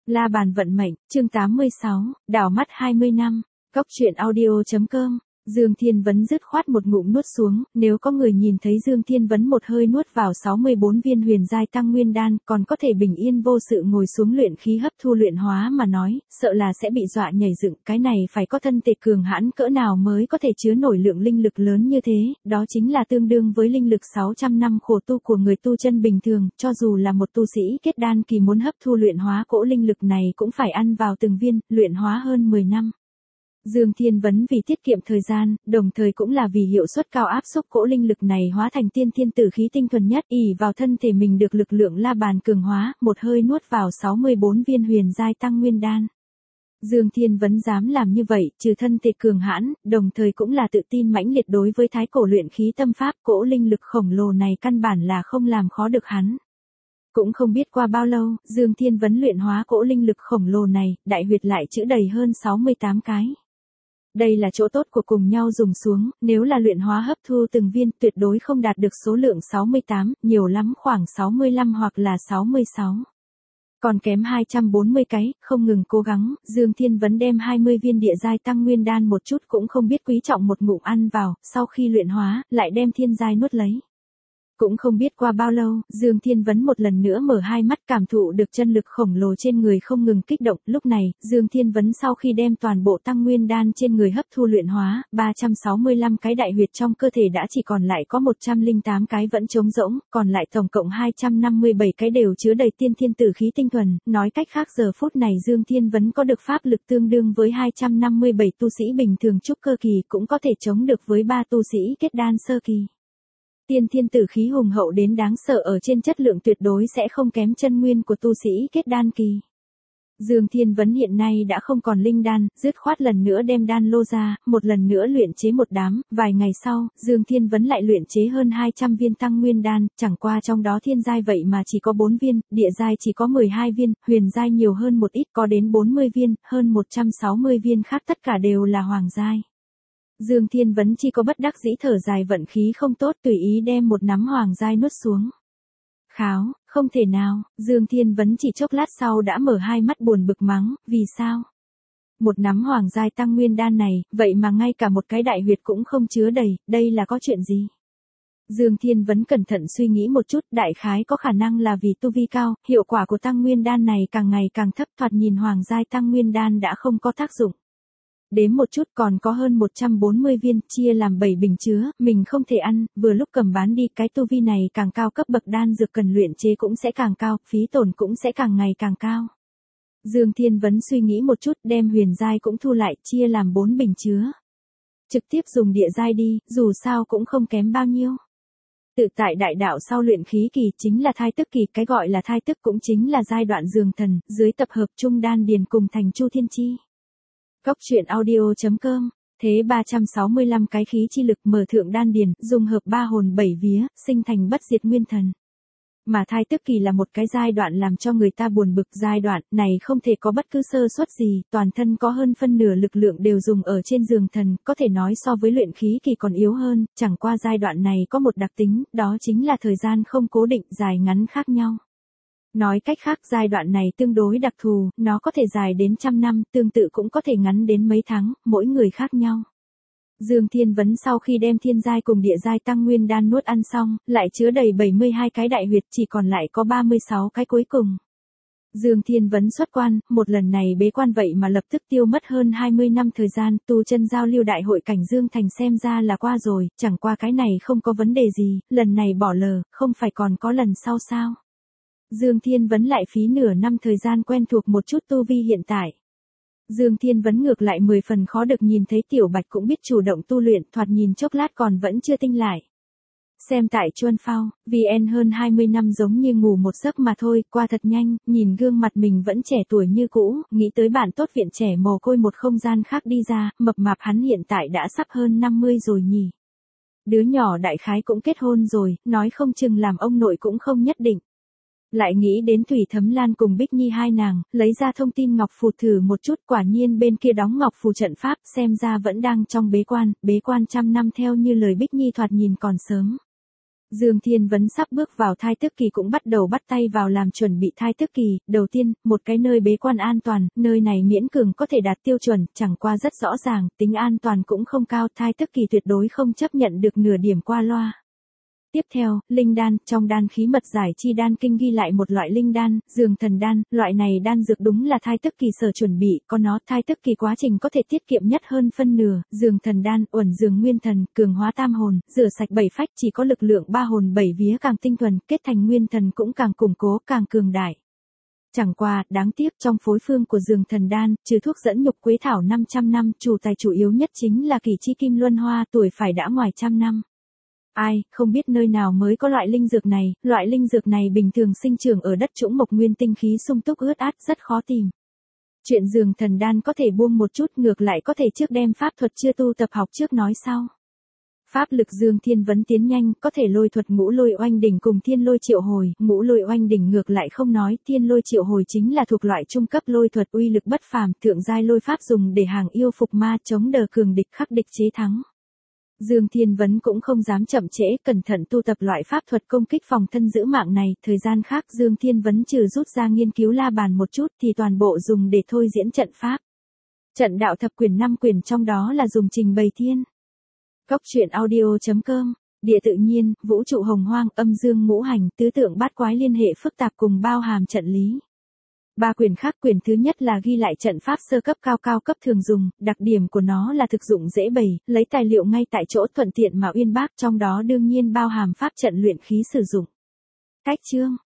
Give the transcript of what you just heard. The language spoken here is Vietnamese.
La bàn vận mệnh, chương 86, đảo mắt 20 năm, Cóc truyện audio.com. Dương Thiên Vấn dứt khoát một ngụm nuốt xuống, nếu có người nhìn thấy Dương Thiên Vấn một hơi nuốt vào 64 viên huyền giai tăng nguyên đan, còn có thể bình yên vô sự ngồi xuống luyện khí hấp thu luyện hóa mà nói, sợ là sẽ bị dọa nhảy dựng, cái này phải có thân thể cường hãn cỡ nào mới có thể chứa nổi lượng linh lực lớn như thế, đó chính là tương đương với linh lực 600 năm khổ tu của người tu chân bình thường, cho dù là một tu sĩ kết đan kỳ muốn hấp thu luyện hóa cỗ linh lực này cũng phải ăn vào từng viên, luyện hóa hơn 10 năm. Dương Thiên Vấn vì tiết kiệm thời gian, đồng thời cũng là vì hiệu suất cao áp xúc cỗ linh lực này hóa thành tiên thiên tử khí tinh thuần nhất, ỷ vào thân thể mình được lực lượng la bàn cường hóa, một hơi nuốt vào 64 viên huyền giai tăng nguyên đan. Dương Thiên Vấn dám làm như vậy, trừ thân thể cường hãn, đồng thời cũng là tự tin mãnh liệt đối với thái cổ luyện khí tâm pháp, cỗ linh lực khổng lồ này căn bản là không làm khó được hắn. Cũng không biết qua bao lâu, Dương Thiên Vấn luyện hóa cỗ linh lực khổng lồ này, đại huyệt lại chữ đầy hơn 68 cái. Đây là chỗ tốt của cùng nhau dùng xuống, nếu là luyện hóa hấp thu từng viên, tuyệt đối không đạt được số lượng 68, nhiều lắm khoảng 65 hoặc là 66. Còn kém 240 cái, không ngừng cố gắng, Dương Thiên Vấn đem 20 viên địa giai tăng nguyên đan một chút cũng không biết quý trọng một ngụm ăn vào, sau khi luyện hóa, lại đem thiên giai nuốt lấy. Cũng không biết qua bao lâu, Dương Thiên Vấn một lần nữa mở hai mắt cảm thụ được chân lực khổng lồ trên người không ngừng kích động. Lúc này, Dương Thiên Vấn sau khi đem toàn bộ tăng nguyên đan trên người hấp thu luyện hóa, 365 cái đại huyệt trong cơ thể đã chỉ còn lại có 108 cái vẫn trống rỗng, còn lại tổng cộng 257 cái đều chứa đầy tiên thiên tử khí tinh thuần. Nói cách khác giờ phút này Dương Thiên Vấn có được pháp lực tương đương với 257 tu sĩ bình thường trúc cơ kỳ, cũng có thể chống được với 3 tu sĩ kết đan sơ kỳ. Tiên thiên tử khí hùng hậu đến đáng sợ ở trên chất lượng tuyệt đối sẽ không kém chân nguyên của tu sĩ kết đan kỳ. Dương Thiên Vấn hiện nay đã không còn linh đan, dứt khoát lần nữa đem đan lô ra, một lần nữa luyện chế một đám, vài ngày sau, Dương Thiên Vấn lại luyện chế hơn 200 viên tăng nguyên đan, chẳng qua trong đó thiên giai vậy mà chỉ có 4 viên, địa giai chỉ có 12 viên, huyền giai nhiều hơn một ít có đến 40 viên, hơn 160 viên khác tất cả đều là hoàng giai. Dương Thiên Vấn chỉ có bất đắc dĩ thở dài vận khí không tốt tùy ý đem một nắm hoàng giai nuốt xuống. Kháo, không thể nào, Dương Thiên Vấn chỉ chốc lát sau đã mở hai mắt buồn bực mắng, vì sao? Một nắm hoàng giai tăng nguyên đan này, vậy mà ngay cả một cái đại huyệt cũng không chứa đầy, đây là có chuyện gì? Dương Thiên Vấn cẩn thận suy nghĩ một chút, đại khái có khả năng là vì tu vi cao, hiệu quả của tăng nguyên đan này càng ngày càng thấp, thoạt nhìn hoàng giai tăng nguyên đan đã không có tác dụng. Đếm một chút còn có hơn 140 viên, chia làm 7 bình chứa, mình không thể ăn, vừa lúc cầm bán đi, cái tu vi này càng cao cấp bậc đan dược cần luyện chế cũng sẽ càng cao, phí tổn cũng sẽ càng ngày càng cao. Dương Thiên Vấn suy nghĩ một chút, đem huyền giai cũng thu lại, chia làm 4 bình chứa. Trực tiếp dùng địa giai đi, dù sao cũng không kém bao nhiêu. Tự tại đại đạo sau luyện khí kỳ chính là thai tức kỳ, cái gọi là thai tức cũng chính là giai đoạn dường thần, dưới tập hợp trung đan điền cùng thành chu thiên chi. Cóc truyện audio.com. Thế 365 cái khí chi lực mở thượng đan điền, dung hợp 3 hồn 7 vía, sinh thành bất diệt nguyên thần. Mà thai tức kỳ là một cái giai đoạn làm cho người ta buồn bực, giai đoạn này không thể có bất cứ sơ suất gì, toàn thân có hơn phân nửa lực lượng đều dùng ở trên giường thần, có thể nói so với luyện khí kỳ còn yếu hơn, chẳng qua giai đoạn này có một đặc tính, đó chính là thời gian không cố định, dài ngắn khác nhau. Nói cách khác giai đoạn này tương đối đặc thù, nó có thể dài đến trăm năm, tương tự cũng có thể ngắn đến mấy tháng, mỗi người khác nhau. Dương Thiên Vấn sau khi đem thiên giai cùng địa giai tăng nguyên đan nuốt ăn xong, lại chứa đầy 72 cái đại huyệt, chỉ còn lại có 36 cái cuối cùng. Dương Thiên Vấn xuất quan, một lần này bế quan vậy mà lập tức tiêu mất hơn 20 năm thời gian, tu chân giao lưu đại hội cảnh Dương Thành xem ra là qua rồi, chẳng qua cái này không có vấn đề gì, lần này bỏ lờ, không phải còn có lần sau sao? Dương Thiên Vấn lại phí nửa năm thời gian quen thuộc một chút tu vi hiện tại. Dương Thiên Vấn ngược lại 10 phần khó được nhìn thấy Tiểu Bạch cũng biết chủ động tu luyện, thoạt nhìn chốc lát còn vẫn chưa tinh lại. Xem tại Chuân Phao, VN hơn 20 năm giống như ngủ một giấc mà thôi, qua thật nhanh, nhìn gương mặt mình vẫn trẻ tuổi như cũ, nghĩ tới bạn tốt viện trẻ mồ côi một không gian khác đi ra, mập mạp hắn hiện tại đã sắp hơn 50 rồi nhỉ. Đứa nhỏ đại khái cũng kết hôn rồi, nói không chừng làm ông nội cũng không nhất định. Lại nghĩ đến Thủy Thấm Lan cùng Bích Nhi hai nàng, lấy ra thông tin ngọc phù thử một chút, quả nhiên bên kia đóng ngọc phù trận pháp, xem ra vẫn đang trong bế quan 100 năm theo như lời Bích Nhi thoạt nhìn còn sớm. Dương Thiên Vấn sắp bước vào thai tức kỳ cũng bắt đầu bắt tay vào làm chuẩn bị thai tức kỳ, đầu tiên, một cái nơi bế quan an toàn, nơi này miễn cường có thể đạt tiêu chuẩn, chẳng qua rất rõ ràng, tính an toàn cũng không cao, thai tức kỳ tuyệt đối không chấp nhận được nửa điểm qua loa. Tiếp theo, linh đan, trong đan khí mật giải chi đan kinh ghi lại một loại linh đan, giường thần đan, loại này đan dược đúng là thai tức kỳ sở chuẩn bị, có nó thai tức kỳ quá trình có thể tiết kiệm nhất hơn phân nửa, giường thần đan, uẩn giường nguyên thần, cường hóa tam hồn, rửa sạch bảy phách chỉ có lực lượng ba hồn bảy vía càng tinh thuần, kết thành nguyên thần cũng càng củng cố, càng cường đại. Chẳng qua, đáng tiếc trong phối phương của giường thần đan, trừ thuốc dẫn nhục quế thảo 500 năm, chủ tài chủ yếu nhất chính là kỳ chi kim luân hoa, tuổi phải đã ngoài trăm năm. Ai, không biết nơi nào mới có loại linh dược này bình thường sinh trưởng ở đất trũng mộc nguyên tinh khí sung túc ướt át rất khó tìm. Chuyện giường thần đan có thể buông một chút ngược lại có thể trước đem pháp thuật chưa tu tập học trước nói sau. Pháp lực Dương Thiên Vấn tiến nhanh, có thể lôi thuật ngũ lôi oanh đỉnh cùng thiên lôi triệu hồi, ngũ lôi oanh đỉnh ngược lại không nói, thiên lôi triệu hồi chính là thuộc loại trung cấp lôi thuật uy lực bất phàm, thượng giai lôi pháp dùng để hàng yêu phục ma chống đỡ cường địch khắc địch chế thắng. Dương Thiên Vấn cũng không dám chậm trễ, cẩn thận tu tập loại pháp thuật công kích phòng thân giữ mạng này, thời gian khác Dương Thiên Vấn trừ rút ra nghiên cứu la bàn một chút thì toàn bộ dùng để thôi diễn trận pháp. Trận đạo thập quyền 5 quyền trong đó là dùng trình bày thiên. Cốc truyện audio.com, địa tự nhiên, vũ trụ hồng hoang, âm dương ngũ hành, tứ tượng bát quái liên hệ phức tạp cùng bao hàm trận lý. 3 quyền khác, quyền thứ nhất là ghi lại trận pháp sơ cấp cao cấp thường dùng, đặc điểm của nó là thực dụng dễ bày, lấy tài liệu ngay tại chỗ thuận tiện mà uyên bác, trong đó đương nhiên bao hàm pháp trận luyện khí sử dụng. Cách chương